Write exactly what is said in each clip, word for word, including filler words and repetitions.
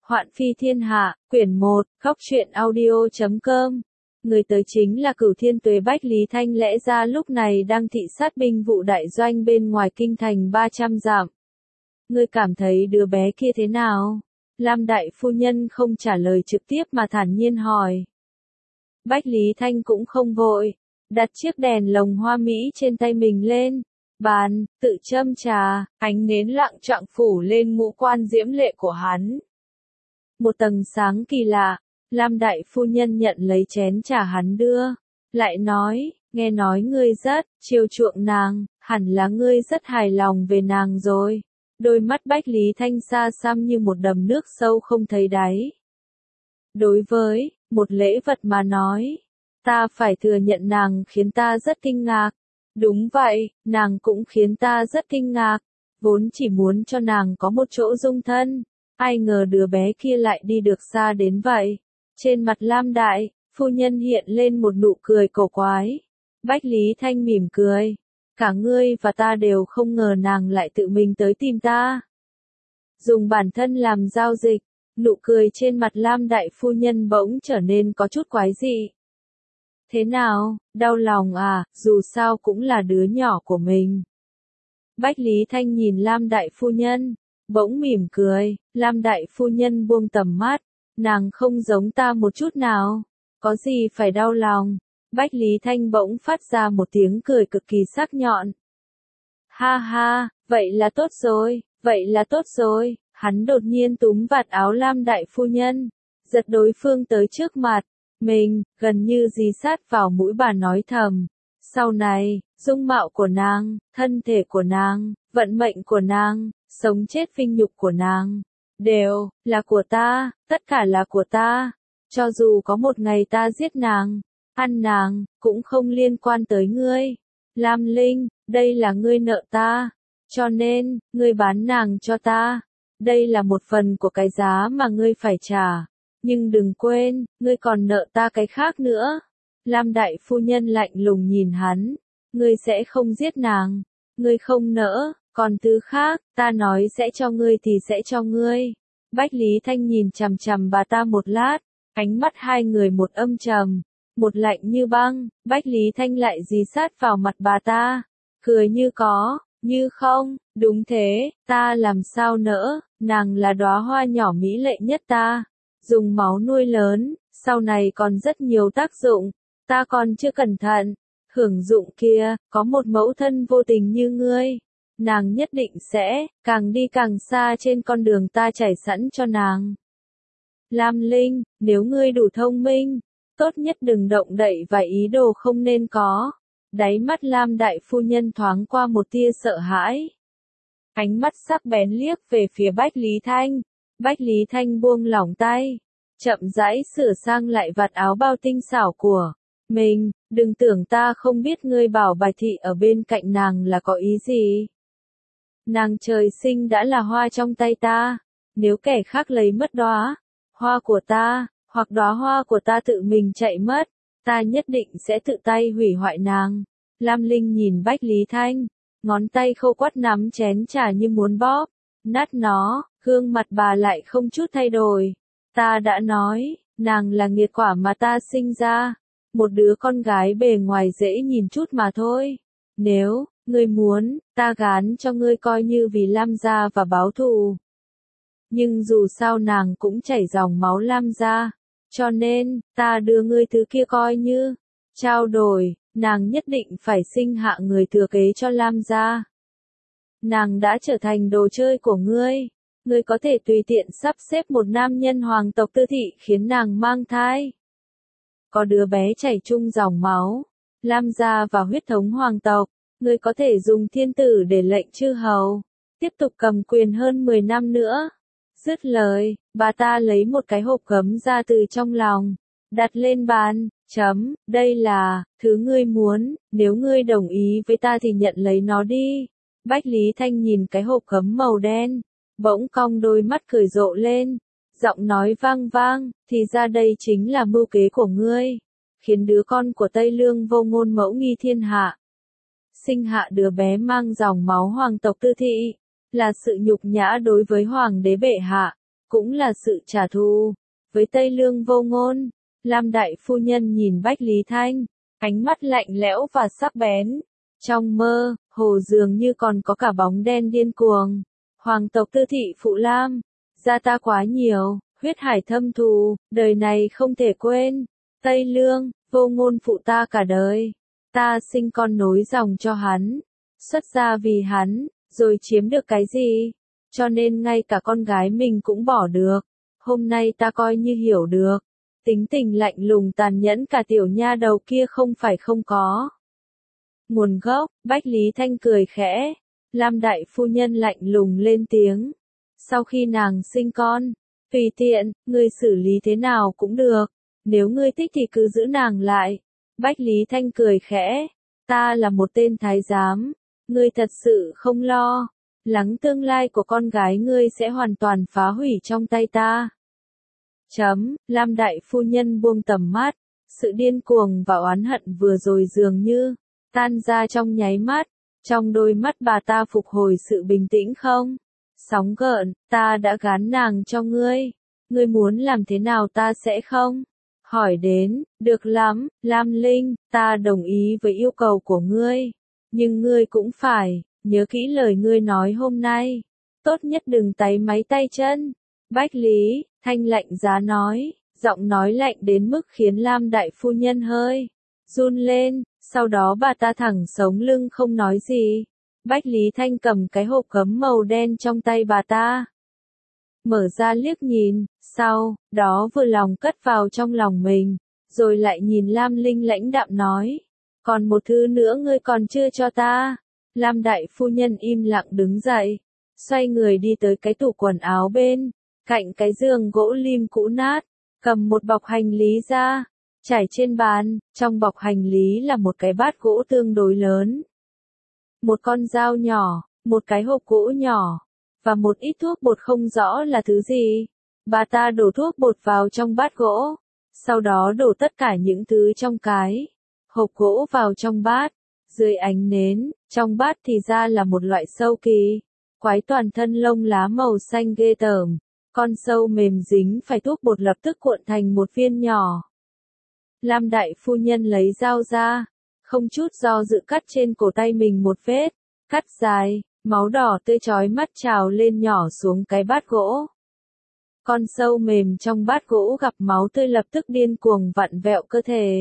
Hoạn phi thiên hạ, quyển một, góc truyện audio chấm com. Người tới chính là Cửu Thiên Tuế Bách Lý Thanh, lẽ ra lúc này đang thị sát binh vụ đại doanh bên ngoài kinh thành ba trăm dặm. Ngươi cảm thấy đứa bé kia thế nào? Lam đại phu nhân không trả lời trực tiếp mà thản nhiên hỏi. Bách Lý Thanh cũng không vội, đặt chiếc đèn lồng hoa mỹ trên tay mình lên bàn, tự châm trà, ánh nến lặng choạng phủ lên ngũ quan diễm lệ của hắn. Một tầng sáng kỳ lạ, Lam đại phu nhân nhận lấy chén trà hắn đưa, lại nói, nghe nói ngươi rất chiều chuộng nàng, hẳn là ngươi rất hài lòng về nàng rồi. Đôi mắt Bách Lý Thanh xa xăm như một đầm nước sâu không thấy đáy. Đối với một lễ vật mà nói, ta phải thừa nhận nàng khiến ta rất kinh ngạc. Đúng vậy, nàng cũng khiến ta rất kinh ngạc, vốn chỉ muốn cho nàng có một chỗ dung thân, ai ngờ đứa bé kia lại đi được xa đến vậy. Trên mặt Lam đại phu nhân hiện lên một nụ cười cổ quái. Bách Lý Thanh mỉm cười, cả ngươi và ta đều không ngờ nàng lại tự mình tới tìm ta. Dùng bản thân làm giao dịch, nụ cười trên mặt Lam đại phu nhân bỗng trở nên có chút quái dị. Thế nào, đau lòng à, dù sao cũng là đứa nhỏ của mình. Bách Lý Thanh nhìn Lam đại phu nhân, bỗng mỉm cười. Lam đại phu nhân buông tầm mắt, nàng không giống ta một chút nào, có gì phải đau lòng. Bách Lý Thanh bỗng phát ra một tiếng cười cực kỳ sắc nhọn. Ha ha, vậy là tốt rồi, vậy là tốt rồi. Hắn đột nhiên túm vạt áo Lam đại phu nhân, giật đối phương tới trước mặt mình, gần như dí sát vào mũi bà nói thầm. Sau này, dung mạo của nàng, thân thể của nàng, vận mệnh của nàng, sống chết vinh nhục của nàng, đều là của ta, tất cả là của ta. Cho dù có một ngày ta giết nàng, ăn nàng, cũng không liên quan tới ngươi. Lam Linh, đây là ngươi nợ ta, cho nên, ngươi bán nàng cho ta. Đây là một phần của cái giá mà ngươi phải trả. Nhưng đừng quên, ngươi còn nợ ta cái khác nữa. Lam đại phu nhân lạnh lùng nhìn hắn. Ngươi sẽ không giết nàng. Ngươi không nỡ, còn thứ khác, ta nói sẽ cho ngươi thì sẽ cho ngươi. Bách Lý Thanh nhìn chằm chằm bà ta một lát, ánh mắt hai người một âm trầm, một lạnh như băng. Bách Lý Thanh lại dí sát vào mặt bà ta, cười như có, như không. Đúng thế, ta làm sao nỡ, nàng là đóa hoa nhỏ mỹ lệ nhất ta. Dùng máu nuôi lớn, sau này còn rất nhiều tác dụng, ta còn chưa cẩn thận, hưởng dụng kia, có một mẫu thân vô tình như ngươi, nàng nhất định sẽ, càng đi càng xa trên con đường ta trải sẵn cho nàng. Lam Linh, nếu ngươi đủ thông minh, tốt nhất đừng động đậy và ý đồ không nên có. Đáy mắt Lam đại phu nhân thoáng qua một tia sợ hãi. Ánh mắt sắc bén liếc về phía Bách Lý Thanh. Bách Lý Thanh buông lỏng tay, chậm rãi sửa sang lại vạt áo bao tinh xảo của mình. Đừng tưởng ta không biết ngươi bảo Bạch thị ở bên cạnh nàng là có ý gì. Nàng trời sinh đã là hoa trong tay ta, nếu kẻ khác lấy mất đóa hoa của ta, hoặc đóa hoa của ta tự mình chạy mất, ta nhất định sẽ tự tay hủy hoại nàng. Lam Linh nhìn Bách Lý Thanh, ngón tay khô quắt nắm chén trà như muốn bóp nát nó. Gương mặt bà lại không chút thay đổi. Ta đã nói, nàng là nghiệt quả mà ta sinh ra. Một đứa con gái bề ngoài dễ nhìn chút mà thôi. Nếu, ngươi muốn, ta gán cho ngươi coi như vì Lam gia và báo thù. Nhưng dù sao nàng cũng chảy dòng máu Lam gia. Cho nên, ta đưa ngươi thứ kia coi như trao đổi, nàng nhất định phải sinh hạ người thừa kế cho Lam gia. Nàng đã trở thành đồ chơi của ngươi. Ngươi có thể tùy tiện sắp xếp một nam nhân hoàng tộc Tư thị khiến nàng mang thai. Có đứa bé chảy chung dòng máu, Lam gia và huyết thống hoàng tộc, ngươi có thể dùng thiên tử để lệnh chư hầu, tiếp tục cầm quyền hơn mười năm nữa. Dứt lời, bà ta lấy một cái hộp gấm ra từ trong lòng, đặt lên bàn, chấm, đây là, thứ ngươi muốn, nếu ngươi đồng ý với ta thì nhận lấy nó đi. Bách Lý Thanh nhìn cái hộp gấm màu đen, bỗng cong đôi mắt cười rộ lên, giọng nói vang vang, thì ra đây chính là mưu kế của ngươi, khiến đứa con của Tây Lương vô ngôn mẫu nghi thiên hạ. Sinh hạ đứa bé mang dòng máu hoàng tộc Tư thị, là sự nhục nhã đối với hoàng đế bệ hạ, cũng là sự trả thù. Với Tây Lương Vô Ngôn, Lam đại phu nhân nhìn Bách Lý Thanh, ánh mắt lạnh lẽo và sắc bén. Trong mơ, hồ dường như còn có cả bóng đen điên cuồng. Hoàng tộc Tư Thị Phụ Lam, gia ta quá nhiều, huyết hải thâm thù, đời này không thể quên. Tây Lương, Vô Ngôn phụ ta cả đời. Ta sinh con nối dòng cho hắn, xuất gia vì hắn, rồi chiếm được cái gì? Cho nên ngay cả con gái mình cũng bỏ được. Hôm nay ta coi như hiểu được. Tính tình lạnh lùng tàn nhẫn cả tiểu nha đầu kia không phải không có. Nguồn gốc, Bách Lý Thanh cười khẽ. Lam đại phu nhân lạnh lùng lên tiếng. Sau khi nàng sinh con, tùy tiện, ngươi xử lý thế nào cũng được. Nếu ngươi thích thì cứ giữ nàng lại. Bách Lý Thanh cười khẽ. Ta là một tên thái giám. Ngươi thật sự không lo. Lắng tương lai của con gái ngươi sẽ hoàn toàn phá hủy trong tay ta. Chấm, Lam đại phu nhân buông tầm mắt. Sự điên cuồng và oán hận vừa rồi dường như tan ra trong nháy mắt. Trong đôi mắt bà ta phục hồi sự bình tĩnh không? Sóng gợn, ta đã gán nàng cho ngươi. Ngươi muốn làm thế nào ta sẽ không? Hỏi đến, được lắm, Lam Linh, ta đồng ý với yêu cầu của ngươi. Nhưng ngươi cũng phải, nhớ kỹ lời ngươi nói hôm nay. Tốt nhất đừng táy máy tay chân. Bách Lý Thanh lạnh giá nói, giọng nói lạnh đến mức khiến Lam đại phu nhân hơi run lên, sau đó bà ta thẳng sống lưng không nói gì. Bách Lý Thanh cầm cái hộp gấm màu đen trong tay bà ta. Mở ra liếc nhìn, sau đó vừa lòng cất vào trong lòng mình, rồi lại nhìn Lam Linh lãnh đạm nói. Còn một thứ nữa ngươi còn chưa cho ta. Lam đại phu nhân im lặng đứng dậy, xoay người đi tới cái tủ quần áo bên cạnh cái giường gỗ lim cũ nát, cầm một bọc hành lý ra, trải trên bàn, trong bọc hành lý là một cái bát gỗ tương đối lớn, một con dao nhỏ, một cái hộp gỗ nhỏ, và một ít thuốc bột không rõ là thứ gì. Bà ta đổ thuốc bột vào trong bát gỗ, sau đó đổ tất cả những thứ trong cái hộp gỗ vào trong bát. Dưới ánh nến, trong bát thì ra là một loại sâu kỳ quái toàn thân lông lá màu xanh ghê tởm. Con sâu mềm dính phải thuốc bột lập tức cuộn thành một viên nhỏ. Lam đại phu nhân lấy dao ra, không chút do dự cắt trên cổ tay mình một vết, cắt dài, máu đỏ tươi chói mắt trào lên nhỏ xuống cái bát gỗ. Con sâu mềm trong bát gỗ gặp máu tươi lập tức điên cuồng vặn vẹo cơ thể.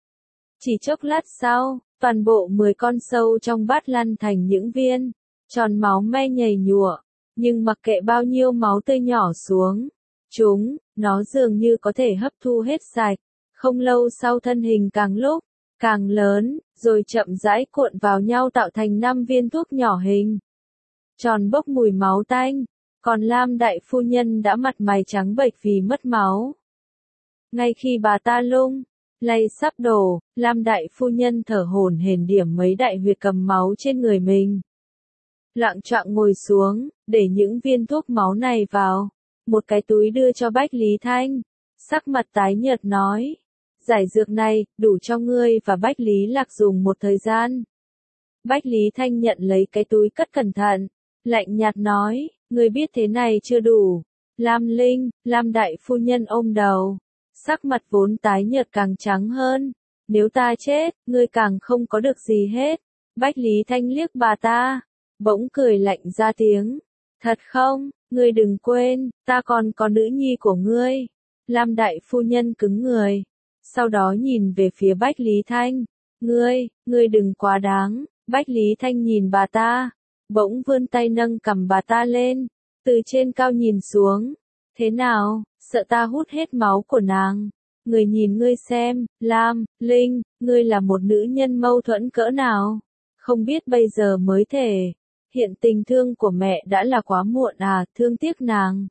Chỉ chốc lát sau, toàn bộ mười con sâu trong bát lăn thành những viên tròn máu me nhầy nhụa, nhưng mặc kệ bao nhiêu máu tươi nhỏ xuống, chúng, nó dường như có thể hấp thu hết sạch. Không lâu sau thân hình càng lúc càng lớn, rồi chậm rãi cuộn vào nhau tạo thành năm viên thuốc nhỏ hình tròn bốc mùi máu tanh. Còn Lam đại phu nhân đã mặt mày trắng bệch vì mất máu. Ngay khi bà ta lung lay sắp đổ, Lam đại phu nhân thở hổn hển điểm mấy đại huyệt cầm máu trên người mình. Loạng choạng ngồi xuống, để những viên thuốc máu này vào một cái túi đưa cho Bách Lý Thanh. Sắc mặt tái nhợt nói, giải dược này, đủ cho ngươi và Bách Lý Lạc dùng một thời gian. Bách Lý Thanh nhận lấy cái túi cất cẩn thận, lạnh nhạt nói, ngươi biết thế này chưa đủ. Lam Linh, Lam đại phu nhân ôm đầu, sắc mặt vốn tái nhợt càng trắng hơn. Nếu ta chết, ngươi càng không có được gì hết. Bách Lý Thanh liếc bà ta, bỗng cười lạnh ra tiếng. Thật không, ngươi đừng quên, ta còn có nữ nhi của ngươi. Lam đại phu nhân cứng người, sau đó nhìn về phía Bách Lý Thanh. Ngươi, ngươi đừng quá đáng. Bách Lý Thanh nhìn bà ta, bỗng vươn tay nâng cầm bà ta lên, từ trên cao nhìn xuống. Thế nào, sợ ta hút hết máu của nàng? Người nhìn ngươi xem, Lam, Linh, ngươi là một nữ nhân mâu thuẫn cỡ nào? Không biết bây giờ mới thể hiện tình thương của mẹ đã là quá muộn à, thương tiếc nàng.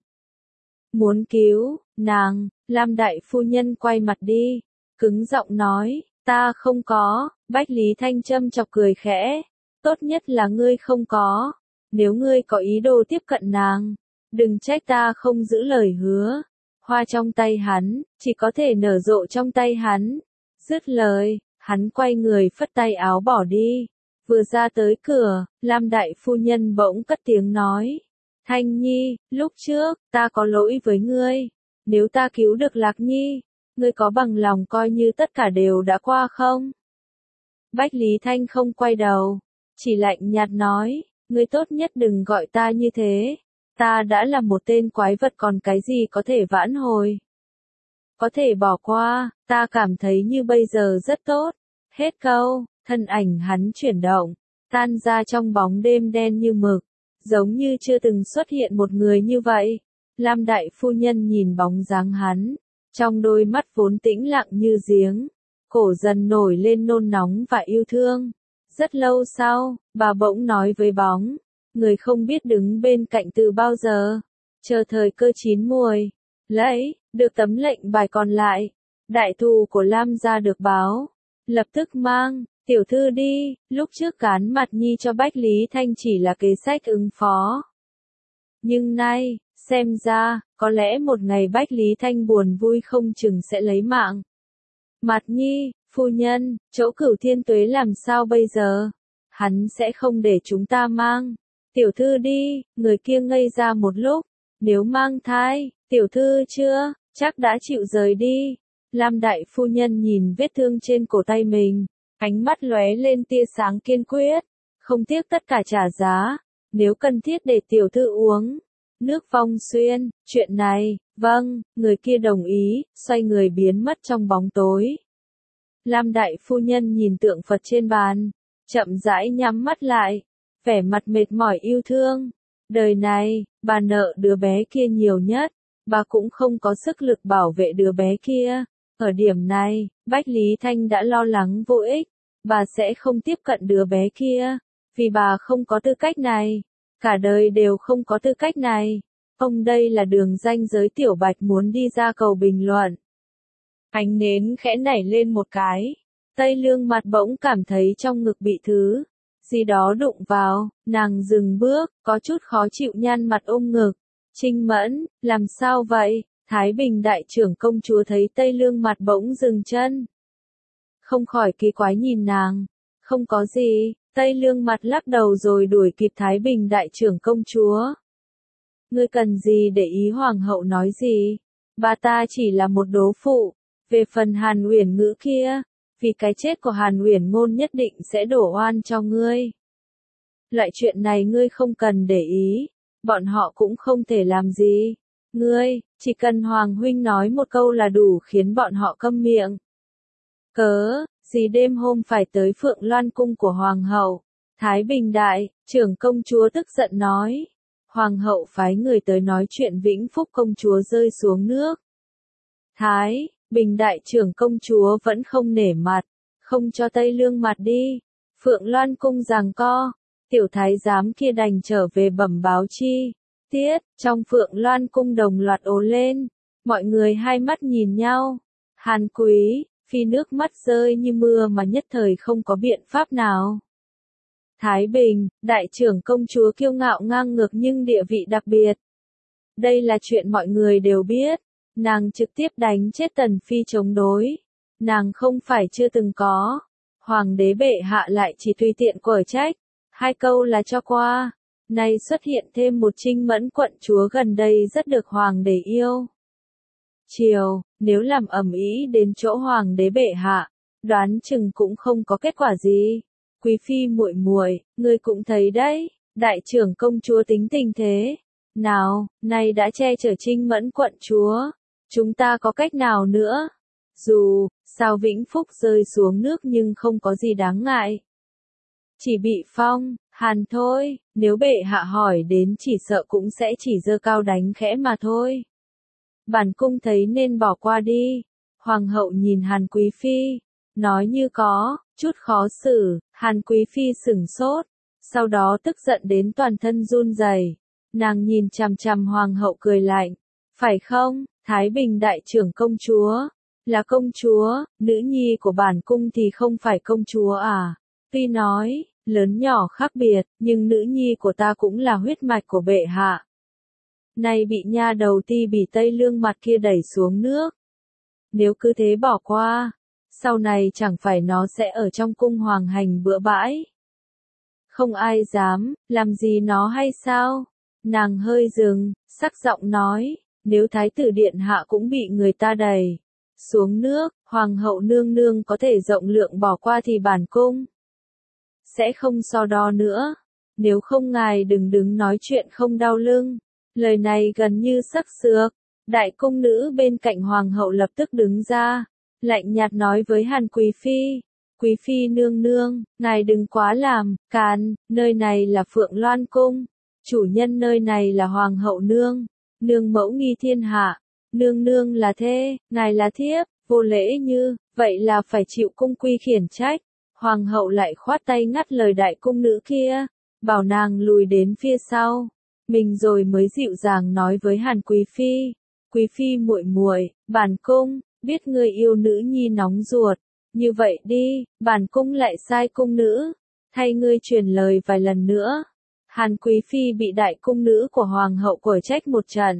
Muốn cứu nàng. Lam đại phu nhân quay mặt đi, cứng giọng nói, ta không có. Bách Lý Thanh châm chọc cười khẽ, tốt nhất là ngươi không có. Nếu ngươi có ý đồ tiếp cận nàng, đừng trách ta không giữ lời hứa. Hoa trong tay hắn, chỉ có thể nở rộ trong tay hắn. Dứt lời, hắn quay người phất tay áo bỏ đi. Vừa ra tới cửa, Lam đại phu nhân bỗng cất tiếng nói, Thanh Nhi, lúc trước, ta có lỗi với ngươi. Nếu ta cứu được Lạc Nhi, ngươi có bằng lòng coi như tất cả đều đã qua không? Bách Lý Thanh không quay đầu, chỉ lạnh nhạt nói, ngươi tốt nhất đừng gọi ta như thế. Ta đã là một tên quái vật còn cái gì có thể vãn hồi. Có thể bỏ qua, ta cảm thấy như bây giờ rất tốt. Hết câu, thân ảnh hắn chuyển động, tan ra trong bóng đêm đen như mực, giống như chưa từng xuất hiện một người như vậy. Lam đại phu nhân nhìn bóng dáng hắn, trong đôi mắt vốn tĩnh lặng như giếng, cổ dần nổi lên nôn nóng và yêu thương. Rất lâu sau, bà bỗng nói với bóng, người không biết đứng bên cạnh từ bao giờ, chờ thời cơ chín muồi, lấy được tấm lệnh bài còn lại, đại thù của Lam gia được báo, lập tức mang tiểu thư đi. Lúc trước cán mặt nhi cho Bách Lý Thanh chỉ là kế sách ứng phó, nhưng nay xem ra có lẽ một ngày Bách Lý Thanh buồn vui không chừng sẽ lấy mạng. Mặt nhi, phu nhân, chỗ Cửu Thiên Tuế làm sao bây giờ? Hắn sẽ không để chúng ta mang tiểu thư đi. Người kia ngây ra một lúc, nếu mang thai, tiểu thư chưa chắc đã chịu rời đi. Lam đại phu nhân nhìn vết thương trên cổ tay mình, ánh mắt lóe lên tia sáng kiên quyết, không tiếc tất cả trả giá, nếu cần thiết để tiểu thư uống nước Phong Xuyên. Chuyện này, vâng, người kia đồng ý, xoay người biến mất trong bóng tối. Lam đại phu nhân nhìn tượng Phật trên bàn, chậm rãi nhắm mắt lại, vẻ mặt mệt mỏi yêu thương. Đời này, bà nợ đứa bé kia nhiều nhất, bà cũng không có sức lực bảo vệ đứa bé kia. Ở điểm này, Bách Lý Thanh đã lo lắng vô ích, bà sẽ không tiếp cận đứa bé kia, vì bà không có tư cách này, cả đời đều không có tư cách này. Ông đây là đường ranh giới Tiểu Bạch muốn đi ra cầu bình luận. Ánh nến khẽ nảy lên một cái, Tây Lương mặt bỗng cảm thấy trong ngực bị thứ gì đó đụng vào, nàng dừng bước, có chút khó chịu nhăn mặt ôm ngực. Trinh Mẫn, làm sao vậy? Thái Bình đại trưởng công chúa thấy Tây Lương mặt bỗng dừng chân, không khỏi kỳ quái nhìn nàng. Không có gì, Tây Lương mặt lắc đầu rồi đuổi kịp Thái Bình đại trưởng công chúa. Ngươi cần gì để ý hoàng hậu nói gì? Bà ta chỉ là một đố phụ. Về phần Hàn Uyển Ngữ kia, vì cái chết của Hàn Uyển Ngôn nhất định sẽ đổ oan cho ngươi. Loại chuyện này ngươi không cần để ý, bọn họ cũng không thể làm gì. Ngươi, chỉ cần Hoàng huynh nói một câu là đủ khiến bọn họ câm miệng. Cớ gì đêm hôm phải tới Phượng Loan cung của Hoàng hậu? Thái Bình đại trưởng công chúa tức giận nói. Hoàng hậu phái người tới nói chuyện Vĩnh Phúc công chúa rơi xuống nước. Thái Bình đại trưởng công chúa vẫn không nể mặt, không cho Tây Lương mặt đi. Phượng Loan cung giằng co, tiểu thái giám kia đành trở về bẩm báo chi tiết. Trong Phượng Loan cung đồng loạt ồ lên, mọi người hai mắt nhìn nhau. Hàn Quý Phi nước mắt rơi như mưa mà nhất thời không có biện pháp nào. Thái Bình đại trưởng công chúa kiêu ngạo ngang ngược nhưng địa vị đặc biệt. Đây là chuyện mọi người đều biết. Nàng trực tiếp đánh chết Tần Phi chống đối. Nàng không phải chưa từng có. Hoàng đế bệ hạ lại chỉ tùy tiện quở trách. Hai câu là cho qua. Nay xuất hiện thêm một Trinh Mẫn quận chúa gần đây rất được hoàng đế yêu. Chiều, nếu làm ầm ĩ đến chỗ hoàng đế bệ hạ, đoán chừng cũng không có kết quả gì. Quý phi muội muội, ngươi cũng thấy đấy, đại trưởng công chúa tính tình thế nào, nay đã che chở Trinh Mẫn quận chúa, chúng ta có cách nào nữa? Dù sao Vĩnh Phúc rơi xuống nước nhưng không có gì đáng ngại, chỉ bị phong hàn thôi. Nếu bệ hạ hỏi đến chỉ sợ cũng sẽ chỉ giơ cao đánh khẽ mà thôi. Bản cung thấy nên bỏ qua đi. Hoàng hậu nhìn Hàn Quý phi, nói như có chút khó xử. Hàn Quý phi sửng sốt, sau đó tức giận đến toàn thân run rẩy. Nàng nhìn chằm chằm hoàng hậu cười lạnh, phải không? Thái Bình đại trưởng công chúa là công chúa, nữ nhi của bản cung thì không phải công chúa à? Tuy nói lớn nhỏ khác biệt, nhưng nữ nhi của ta cũng là huyết mạch của bệ hạ. Nay bị nha đầu Ti Bỉ Tây Lương mặt kia đẩy xuống nước. Nếu cứ thế bỏ qua, sau này chẳng phải nó sẽ ở trong cung hoàng hành bừa bãi. Không ai dám làm gì nó hay sao? Nàng hơi dừng, sắc giọng nói, nếu thái tử điện hạ cũng bị người ta đẩy xuống nước, hoàng hậu nương nương có thể rộng lượng bỏ qua thì bản cung sẽ không so đo nữa. Nếu không ngài đừng đứng nói chuyện không đau lưng. Lời này gần như sắc sược. Đại cung nữ bên cạnh hoàng hậu lập tức đứng ra, lạnh nhạt nói với Hàn Quý Phi. Quý Phi nương nương, ngài đừng quá làm càn, nơi này là Phượng Loan Cung. Chủ nhân nơi này là hoàng hậu nương, nương mẫu nghi thiên hạ. Nương nương là thê, ngài là thiếp, vô lễ như, vậy là phải chịu cung quy khiển trách. Hoàng hậu lại khoát tay ngắt lời đại cung nữ kia, bảo nàng lùi đến phía sau. Mình rồi mới dịu dàng nói với Hàn Quý Phi, Quý Phi muội muội, bản cung biết ngươi yêu nữ nhi nóng ruột, như vậy đi, bản cung lại sai cung nữ, thay ngươi truyền lời vài lần nữa. Hàn Quý Phi bị đại cung nữ của hoàng hậu quở trách một trận.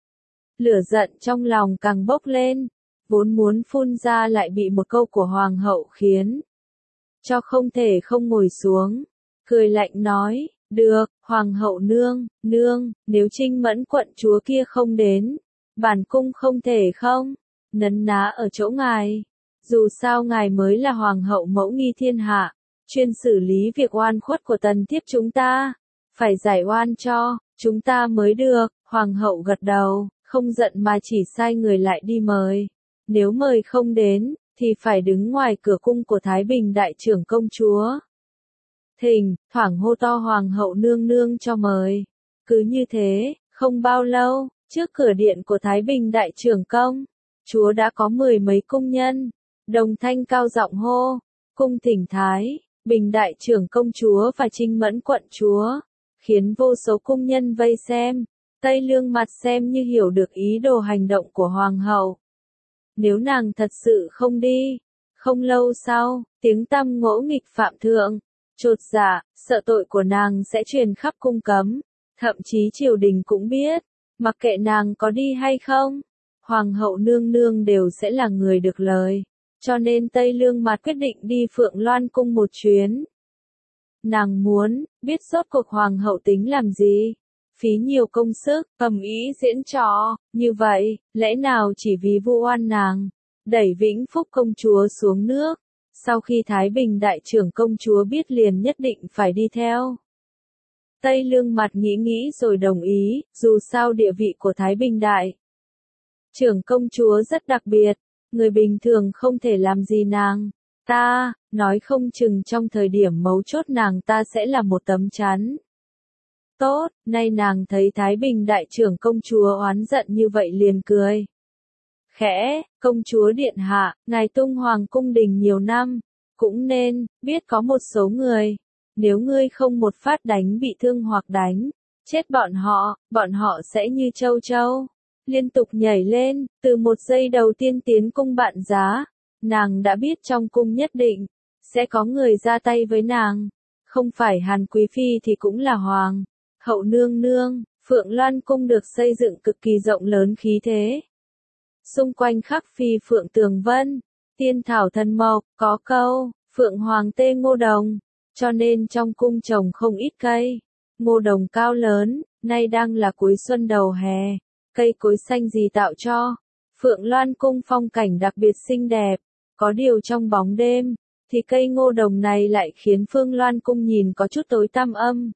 Lửa giận trong lòng càng bốc lên, vốn muốn phun ra lại bị một câu của hoàng hậu khiến cho không thể không ngồi xuống, cười lạnh nói, được, hoàng hậu nương, nương, nếu Trinh Mẫn quận chúa kia không đến, bản cung không thể không nấn ná ở chỗ ngài. Dù sao ngài mới là hoàng hậu mẫu nghi thiên hạ, chuyên xử lý việc oan khuất của tần thiếp chúng ta, phải giải oan cho chúng ta mới được. Hoàng hậu gật đầu, không giận mà chỉ sai người lại đi mời. Nếu mời không đến, thì phải đứng ngoài cửa cung của Thái Bình đại trưởng công chúa. Thình, thoảng hô to hoàng hậu nương nương cho mời. Cứ như thế, không bao lâu, trước cửa điện của Thái Bình đại trưởng công chúa đã có mười mấy cung nhân, đồng thanh cao giọng hô, cung thỉnh Thái Bình đại trưởng công chúa và Trinh Mẫn quận chúa, khiến vô số cung nhân vây xem. Tây Lương mặt xem như hiểu được ý đồ hành động của hoàng hậu. Nếu nàng thật sự không đi, không lâu sau, tiếng tăm ngỗ nghịch phạm thượng, chột dạ, sợ tội của nàng sẽ truyền khắp cung cấm, thậm chí triều đình cũng biết, mặc kệ nàng có đi hay không, hoàng hậu nương nương đều sẽ là người được lời, cho nên Tây Lương mặt quyết định đi Phượng Loan Cung một chuyến. Nàng muốn biết rốt cuộc hoàng hậu tính làm gì, phí nhiều công sức, cầm ý diễn trò, như vậy, lẽ nào chỉ vì vu oan nàng, đẩy Vĩnh Phúc công chúa xuống nước. Sau khi Thái Bình đại trưởng công chúa biết liền nhất định phải đi theo. Tây Lương mặt nghĩ nghĩ rồi đồng ý, dù sao địa vị của Thái Bình đại trưởng công chúa rất đặc biệt, người bình thường không thể làm gì nàng ta, nói không chừng trong thời điểm mấu chốt nàng ta sẽ là một tấm chắn. Tốt, nay nàng thấy Thái Bình đại trưởng công chúa oán giận như vậy liền cười. Khẽ, công chúa điện hạ, ngài tung hoàng cung đình nhiều năm, cũng nên biết có một số người, nếu ngươi không một phát đánh bị thương hoặc đánh chết bọn họ, bọn họ sẽ như châu châu, liên tục nhảy lên. Từ một giây đầu tiên tiến cung bạn giá, nàng đã biết trong cung nhất định sẽ có người ra tay với nàng, không phải Hàn Quý Phi thì cũng là hoàng hậu nương nương. Phượng Loan Cung được xây dựng cực kỳ rộng lớn khí thế. Xung quanh khắc phi phượng tường vân, tiên thảo thần mộc, có câu, phượng hoàng tê ngô đồng, cho nên trong cung trồng không ít cây. Ngô đồng cao lớn, nay đang là cuối xuân đầu hè, cây cối xanh gì tạo cho Phượng Loan Cung phong cảnh đặc biệt xinh đẹp. Có điều trong bóng đêm, thì cây ngô đồng này lại khiến Phượng Loan Cung nhìn có chút tối tăm âm.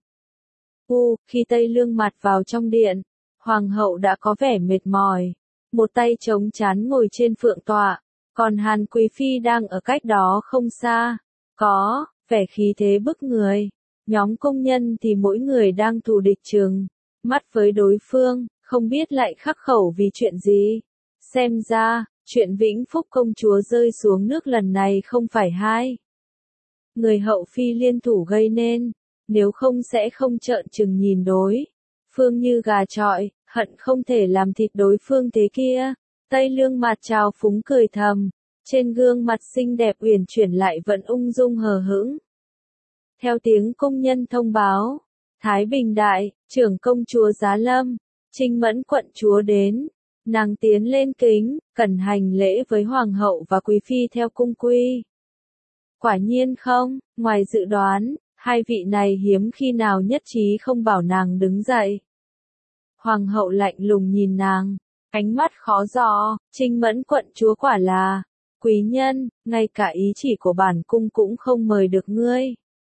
U, khi Tây Lương mặt vào trong điện, hoàng hậu đã có vẻ mệt mỏi, một tay chống trán ngồi trên phượng tọa, còn Hàn Quý Phi đang ở cách đó không xa, có vẻ khí thế bức người. Nhóm công nhân thì mỗi người đang thù địch trừng mắt với đối phương, không biết lại khắc khẩu vì chuyện gì. Xem ra, chuyện Vĩnh Phúc công chúa rơi xuống nước lần này không phải hai người hậu phi liên thủ gây nên, nếu không sẽ không trợn trừng nhìn đối phương như gà chọi, hận không thể làm thịt đối phương thế kia. Tây Lương mặt trào phúng cười thầm, trên gương mặt xinh đẹp uyển chuyển lại vẫn ung dung hờ hững. Theo tiếng công nhân thông báo, Thái Bình đại trưởng công chúa Giá Lâm, Trinh Mẫn quận chúa đến. Nàng tiến lên kính, cẩn hành lễ với hoàng hậu và quý phi theo cung quy. Quả nhiên không, ngoài dự đoán, hai vị này hiếm khi nào nhất trí không bảo nàng đứng dậy. Hoàng hậu lạnh lùng nhìn nàng, ánh mắt khó dò, Trinh Mẫn quận chúa quả là quý nhân, ngay cả ý chỉ của bản cung cũng không mời được ngươi.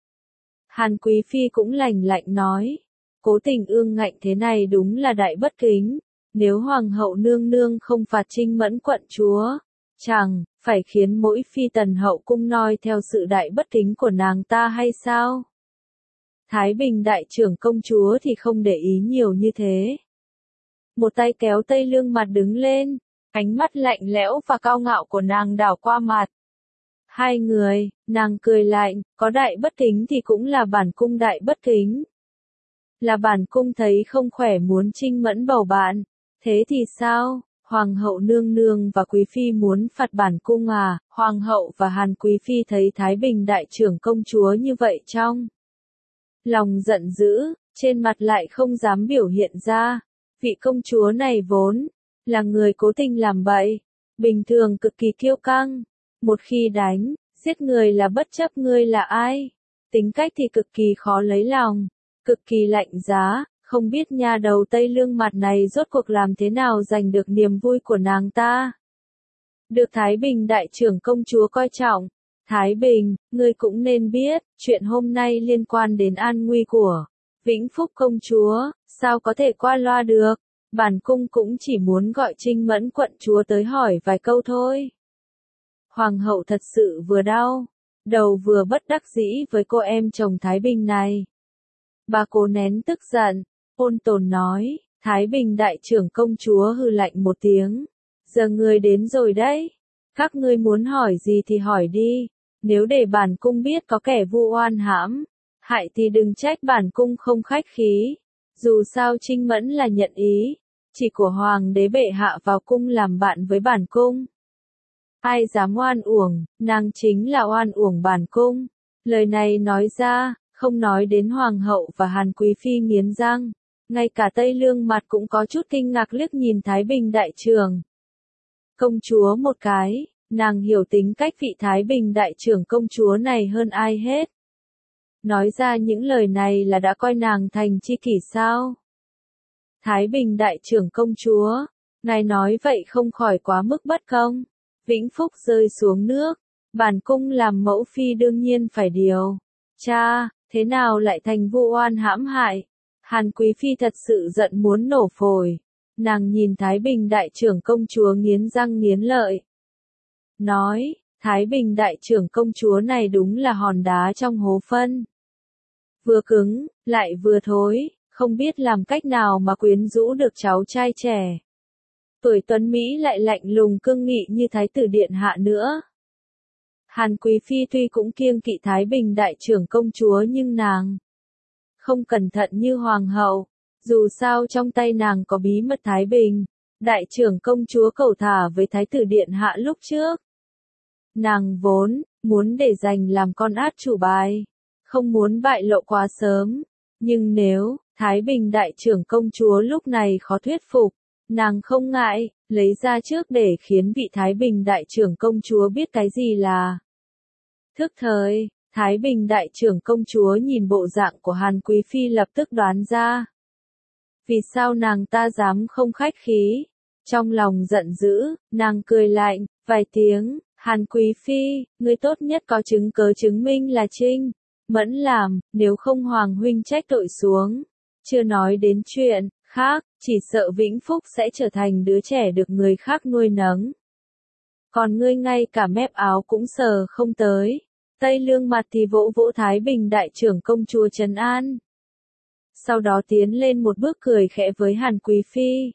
Hàn Quý Phi cũng lành lạnh nói, cố tình ương ngạnh thế này đúng là đại bất kính, nếu Hoàng hậu nương nương không phạt Trinh Mẫn quận chúa, chẳng phải khiến mỗi phi tần hậu cung noi theo sự đại bất kính của nàng ta hay sao? Thái Bình đại trưởng công chúa thì không để ý nhiều như thế. Một tay kéo Tây Lương Mặt đứng lên, ánh mắt lạnh lẽo và cao ngạo của nàng đảo qua mặt. Hai người, nàng cười lạnh, có đại bất kính thì cũng là bản cung đại bất kính. Là bản cung thấy không khỏe muốn Trinh Mẫn bầu bạn, thế thì sao? Hoàng hậu nương nương và quý phi muốn phạt bản cung à? Hoàng hậu và Hàn Quý Phi thấy Thái Bình đại trưởng công chúa như vậy trong lòng giận dữ, trên mặt lại không dám biểu hiện ra. Vị công chúa này vốn là người cố tình làm bậy, bình thường cực kỳ kiêu căng, một khi đánh, giết người là bất chấp ngươi là ai, tính cách thì cực kỳ khó lấy lòng, cực kỳ lạnh giá, không biết nha đầu Tây Lương Mặt này rốt cuộc làm thế nào giành được niềm vui của nàng ta. Được Thái Bình đại trưởng công chúa coi trọng, Thái Bình, ngươi cũng nên biết, chuyện hôm nay liên quan đến an nguy của Vĩnh Phúc công chúa, sao có thể qua loa được, bản cung cũng chỉ muốn gọi Trinh Mẫn quận chúa tới hỏi vài câu thôi. Hoàng hậu thật sự vừa đau, đầu vừa bất đắc dĩ với cô em chồng Thái Bình này. Bà cố nén tức giận, ôn tồn nói, Thái Bình đại trưởng công chúa hừ lạnh một tiếng, giờ người đến rồi đấy, các ngươi muốn hỏi gì thì hỏi đi, nếu để bản cung biết có kẻ vu oan hãm hại thì đừng trách bản cung không khách khí, dù sao Trinh Mẫn là nhận ý chỉ của hoàng đế bệ hạ vào cung làm bạn với bản cung. Ai dám oan uổng, nàng chính là oan uổng bản cung. Lời này nói ra, không nói đến hoàng hậu và Hàn Quý Phi nghiến răng, ngay cả Tây Lương Mặt cũng có chút kinh ngạc liếc nhìn Thái Bình đại trưởng công chúa một cái, nàng hiểu tính cách vị Thái Bình đại trưởng công chúa này hơn ai hết. Nói ra những lời này là đã coi nàng thành chi kỷ sao? Thái Bình đại trưởng công chúa, ngài nói vậy không khỏi quá mức bất công. Vĩnh Phúc rơi xuống nước, bản cung làm mẫu phi đương nhiên phải điều. Cha, thế nào lại thành vu oan hãm hại? Hàn Quý Phi thật sự giận muốn nổ phổi. Nàng nhìn Thái Bình đại trưởng công chúa nghiến răng nghiến lợi. Nói, Thái Bình đại trưởng công chúa này đúng là hòn đá trong hố phân. Vừa cứng, lại vừa thối, không biết làm cách nào mà quyến rũ được cháu trai trẻ. Tuổi tuấn Mỹ lại lạnh lùng cương nghị như Thái tử điện hạ nữa. Hàn Quý Phi tuy cũng kiêng kỵ Thái Bình đại trưởng công chúa nhưng nàng không cẩn thận như hoàng hậu, dù sao trong tay nàng có bí mật Thái Bình đại trưởng công chúa cẩu thả với Thái tử điện hạ lúc trước. Nàng vốn muốn để dành làm con át chủ bài, không muốn bại lộ quá sớm, nhưng nếu Thái Bình đại trưởng công chúa lúc này khó thuyết phục, nàng không ngại lấy ra trước để khiến vị Thái Bình đại trưởng công chúa biết cái gì là thức thời. Thái Bình đại trưởng công chúa nhìn bộ dạng của Hàn Quý Phi lập tức đoán ra vì sao nàng ta dám không khách khí. Trong lòng giận dữ, nàng cười lạnh vài tiếng, Hàn Quý Phi, ngươi tốt nhất có chứng cớ chứng minh là Trinh Mẫn làm, nếu không hoàng huynh trách tội xuống. Chưa nói đến chuyện khác, chỉ sợ Vĩnh Phúc sẽ trở thành đứa trẻ được người khác nuôi nấng. Còn ngươi ngay cả mép áo cũng sờ không tới. Tây Lương Mặt thì vỗ vỗ Thái Bình đại trưởng công chúa trấn an. Sau đó tiến lên một bước cười khẽ với Hàn Quý Phi.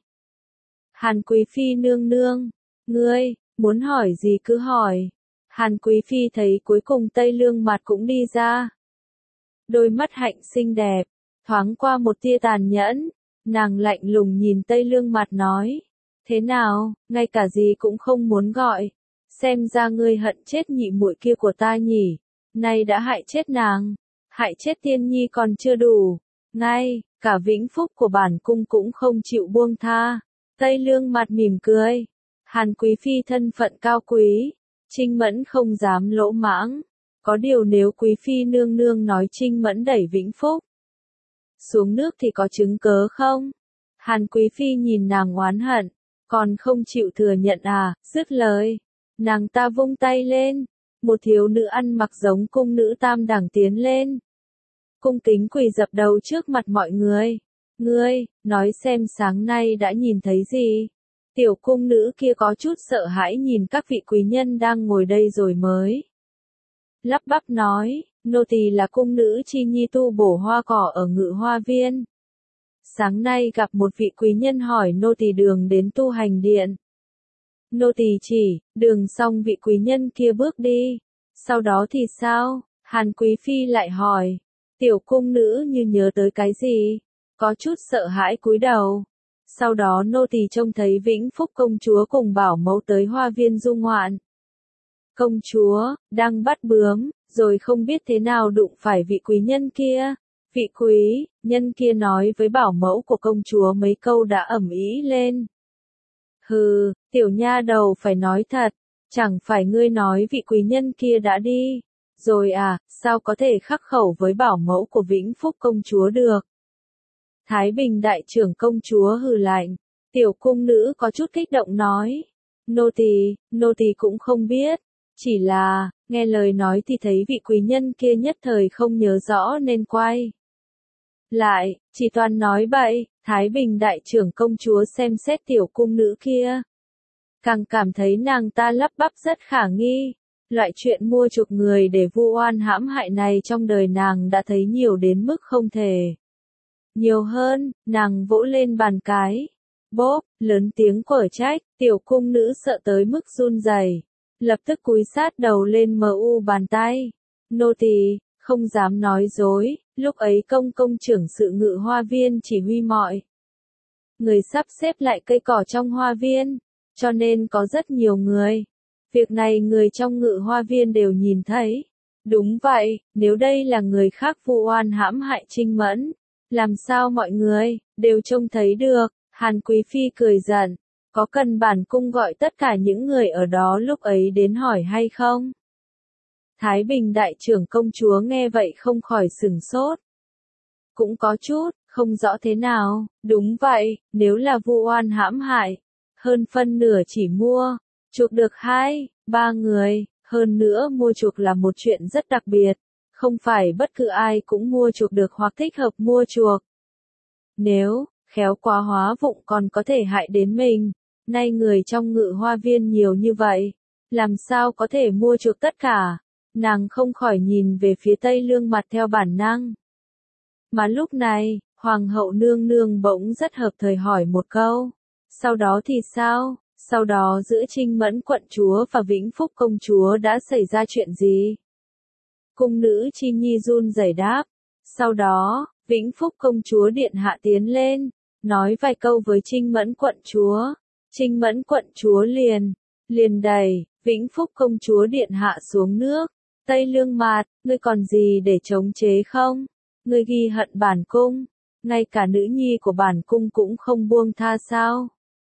Hàn Quý Phi nương nương, ngươi, muốn hỏi gì cứ hỏi. Hàn Quý Phi thấy cuối cùng Tây Lương Mặt cũng đi ra. Đôi mắt hạnh xinh đẹp, thoáng qua một tia tàn nhẫn, nàng lạnh lùng nhìn Tây Lương Mặt nói. Thế nào, ngay cả gì cũng không muốn gọi. Xem ra ngươi hận chết nhị muội kia của ta nhỉ, nay đã hại chết nàng, hại chết Tiên Nhi còn chưa đủ, ngay, cả Vĩnh Phúc của bản cung cũng không chịu buông tha. Tây Lương Mặt mỉm cười, Hàn Quý Phi thân phận cao quý, Trinh Mẫn không dám lỗ mãng, có điều nếu Quý Phi nương nương nói Trinh Mẫn đẩy Vĩnh Phúc xuống nước thì có chứng cớ không? Hàn Quý Phi nhìn nàng oán hận, còn không chịu thừa nhận à, dứt lời. Nàng ta vung tay lên, một thiếu nữ ăn mặc giống cung nữ tam đẳng tiến lên. Cung kính quỳ dập đầu trước mặt mọi người. Ngươi, nói xem sáng nay đã nhìn thấy gì? Tiểu cung nữ kia có chút sợ hãi nhìn các vị quý nhân đang ngồi đây rồi mới lắp bắp nói, nô tỳ là cung nữ Chi Nhi tu bổ hoa cỏ ở Ngự Hoa Viên. Sáng nay gặp một vị quý nhân hỏi nô tỳ đường đến tu hành điện. Nô tỳ chỉ, đường xong vị quý nhân kia bước đi. Sau đó thì sao? Hàn Quý Phi lại hỏi. Tiểu cung nữ như nhớ tới cái gì? Có chút sợ hãi cúi đầu. Sau đó nô tỳ trông thấy Vĩnh Phúc công chúa cùng bảo mẫu tới hoa viên du ngoạn. Công chúa, đang bắt bướm, rồi không biết thế nào đụng phải vị quý nhân kia. Vị quý nhân kia nói với bảo mẫu của công chúa mấy câu đã ầm ĩ lên. Hừ, tiểu nha đầu phải nói thật, chẳng phải ngươi nói vị quý nhân kia đã đi, rồi à, sao có thể khắc khẩu với bảo mẫu của Vĩnh Phúc công chúa được. Thái Bình đại trưởng công chúa hừ lạnh, tiểu cung nữ có chút kích động nói, nô tỳ, nô tỳ cũng không biết, chỉ là, nghe lời nói thì thấy vị quý nhân kia nhất thời không nhớ rõ nên quay lại, chỉ toàn nói bậy. Thái Bình đại trưởng công chúa xem xét tiểu cung nữ kia, càng cảm thấy nàng ta lắp bắp rất khả nghi. Loại chuyện mua chuộc người để vu oan hãm hại này trong đời nàng đã thấy nhiều đến mức không thể nhiều hơn. Nàng vỗ lên bàn cái, bốp, lớn tiếng quở trách. Tiểu cung nữ sợ tới mức run rẩy, lập tức cúi sát đầu lên mờ u bàn tay. Nô tỳ không dám nói dối, lúc ấy công công trưởng sự Ngự Hoa Viên chỉ huy mọi người sắp xếp lại cây cỏ trong hoa viên, cho nên có rất nhiều người. Việc này người trong Ngự Hoa Viên đều nhìn thấy. Đúng vậy, nếu đây là người khác vu oan hãm hại Trinh Mẫn, làm sao mọi người đều trông thấy được? Hàn Quý Phi cười giận, có cần bản cung gọi tất cả những người ở đó lúc ấy đến hỏi hay không? Thái Bình đại trưởng công chúa nghe vậy không khỏi sửng sốt. Cũng có chút, không rõ thế nào. Đúng vậy, nếu là vu oan hãm hại, hơn phân nửa chỉ mua chuộc được hai, ba người, hơn nữa mua chuộc là một chuyện rất đặc biệt, không phải bất cứ ai cũng mua chuộc được hoặc thích hợp mua chuộc. Nếu khéo quá hóa vụng còn có thể hại đến mình. Nay người trong Ngự Hoa Viên nhiều như vậy, làm sao có thể mua chuộc tất cả? Nàng không khỏi nhìn về phía Tây Lương Mặt theo bản năng. Mà lúc này, Hoàng hậu nương nương bỗng rất hợp thời hỏi một câu. Sau đó thì sao? Sau đó giữa Trinh Mẫn quận chúa và Vĩnh Phúc công chúa đã xảy ra chuyện gì? Cung nữ Chi Nhi run rẩy đáp. Sau đó, Vĩnh Phúc công chúa điện hạ tiến lên, nói vài câu với Trinh Mẫn quận chúa. Trinh Mẫn quận chúa liền, liền đẩy Vĩnh Phúc công chúa điện hạ xuống nước. Tây Lương Mạt, ngươi còn gì để chống chế không? Ngươi ghi hận bản cung, ngay cả nữ nhi của bản cung cũng không buông tha sao?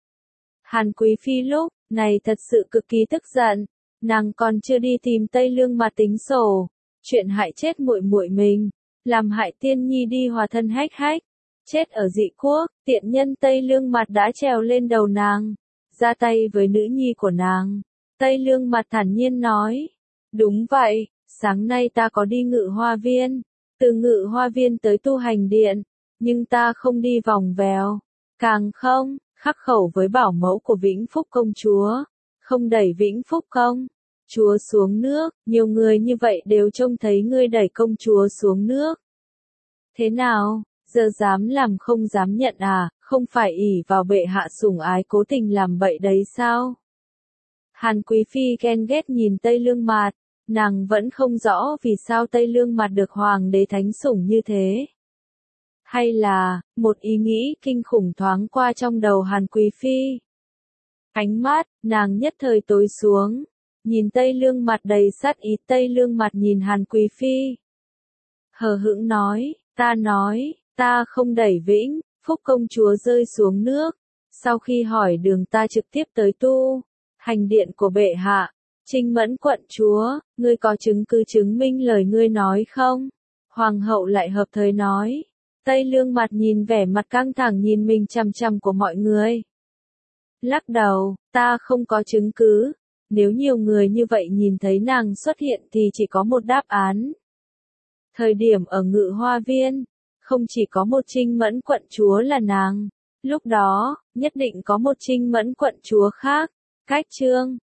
Hàn Quý Phi lúc này thật sự cực kỳ tức giận, nàng còn chưa đi tìm Tây Lương Mạt tính sổ, chuyện hại chết muội muội mình, làm hại tiên nhi đi hòa thân hách hách, chết ở dị quốc, tiện nhân Tây Lương Mạt đã trèo lên đầu nàng, ra tay với nữ nhi của nàng. Tây Lương Mạt thản nhiên nói, đúng vậy, sáng nay ta có đi Ngự Hoa Viên, từ Ngự Hoa Viên tới tu hành điện, nhưng ta không đi vòng vèo, càng không khắc khẩu với bảo mẫu của Vĩnh Phúc công chúa, không đẩy Vĩnh Phúc công chúa xuống nước. Nhiều người như vậy đều trông thấy ngươi đẩy công chúa xuống nước. Thế nào, giờ dám làm không dám nhận à, không phải ỷ vào bệ hạ sủng ái cố tình làm bậy đấy sao? Hàn Quý Phi ghen ghét nhìn Tây Lương Mạt, nàng vẫn không rõ vì sao Tây Lương Mạt được hoàng đế thánh sủng như thế. Hay là, một ý nghĩ kinh khủng thoáng qua trong đầu Hàn Quý Phi. Ánh mắt, nàng nhất thời tối xuống, nhìn Tây Lương Mạt đầy sát ý. Tây Lương Mạt nhìn Hàn Quý Phi, hờ hững nói, ta nói, ta không đẩy Vĩnh Phúc công chúa rơi xuống nước, sau khi hỏi đường ta trực tiếp tới tu hành điện của bệ hạ. Trinh Mẫn quận chúa, ngươi có chứng cứ chứng minh lời ngươi nói không? Hoàng hậu lại hợp thời nói, Tây Lương mặt nhìn vẻ mặt căng thẳng nhìn mình chằm chằm của mọi người. Lắc đầu, ta không có chứng cứ. Nếu nhiều người như vậy nhìn thấy nàng xuất hiện thì chỉ có một đáp án. Thời điểm ở Ngự Hoa Viên, không chỉ có một Trinh Mẫn quận chúa là nàng. Lúc đó, nhất định có một Trinh Mẫn quận chúa khác. Cách chương